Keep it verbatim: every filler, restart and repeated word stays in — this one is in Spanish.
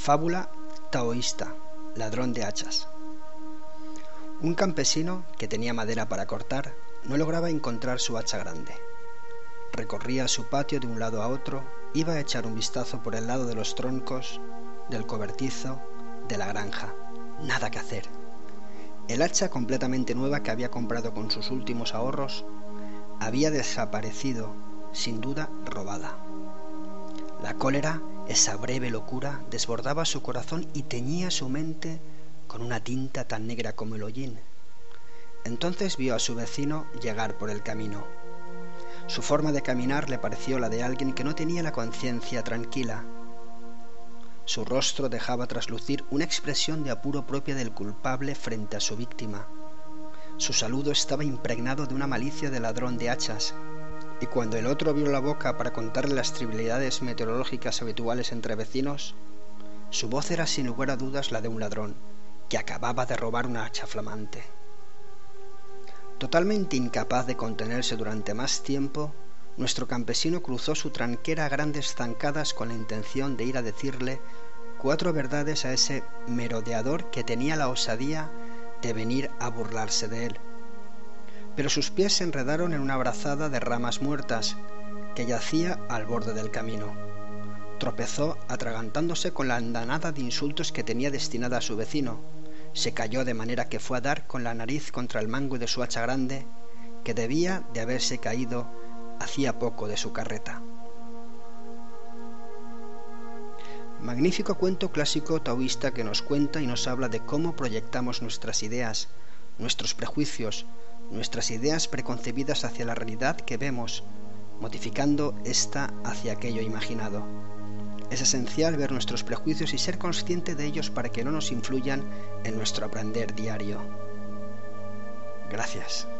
Fábula taoísta, ladrón de hachas. Un campesino que tenía madera para cortar no lograba encontrar su hacha grande. Recorría su patio de un lado a otro, iba a echar un vistazo por el lado de los troncos, del cobertizo, de la granja. Nada que hacer. El hacha completamente nueva que había comprado con sus últimos ahorros había desaparecido, sin duda robada. La cólera, esa breve locura, desbordaba su corazón y teñía su mente con una tinta tan negra como el hollín. Entonces vio a su vecino llegar por el camino. Su forma de caminar le pareció la de alguien que no tenía la conciencia tranquila. Su rostro dejaba traslucir una expresión de apuro propia del culpable frente a su víctima. Su saludo estaba impregnado de una malicia de ladrón de hachas, y cuando el otro abrió la boca para contarle las trivialidades meteorológicas habituales entre vecinos, su voz era sin lugar a dudas la de un ladrón que acababa de robar una hacha flamante. Totalmente incapaz de contenerse durante más tiempo, nuestro campesino cruzó su tranquera a grandes zancadas con la intención de ir a decirle cuatro verdades a ese merodeador que tenía la osadía de venir a burlarse de él. Pero sus pies se enredaron en una brazada de ramas muertas que yacía al borde del camino. Tropezó atragantándose con la andanada de insultos que tenía destinada a su vecino. Se cayó de manera que fue a dar con la nariz contra el mango de su hacha grande, que debía de haberse caído hacía poco de su carreta. Magnífico cuento clásico taoísta que nos cuenta y nos habla de cómo proyectamos nuestras ideas, nuestros prejuicios, nuestras ideas preconcebidas hacia la realidad que vemos, modificando ésta hacia aquello imaginado. Es esencial ver nuestros prejuicios y ser consciente de ellos para que no nos influyan en nuestro aprender diario. Gracias.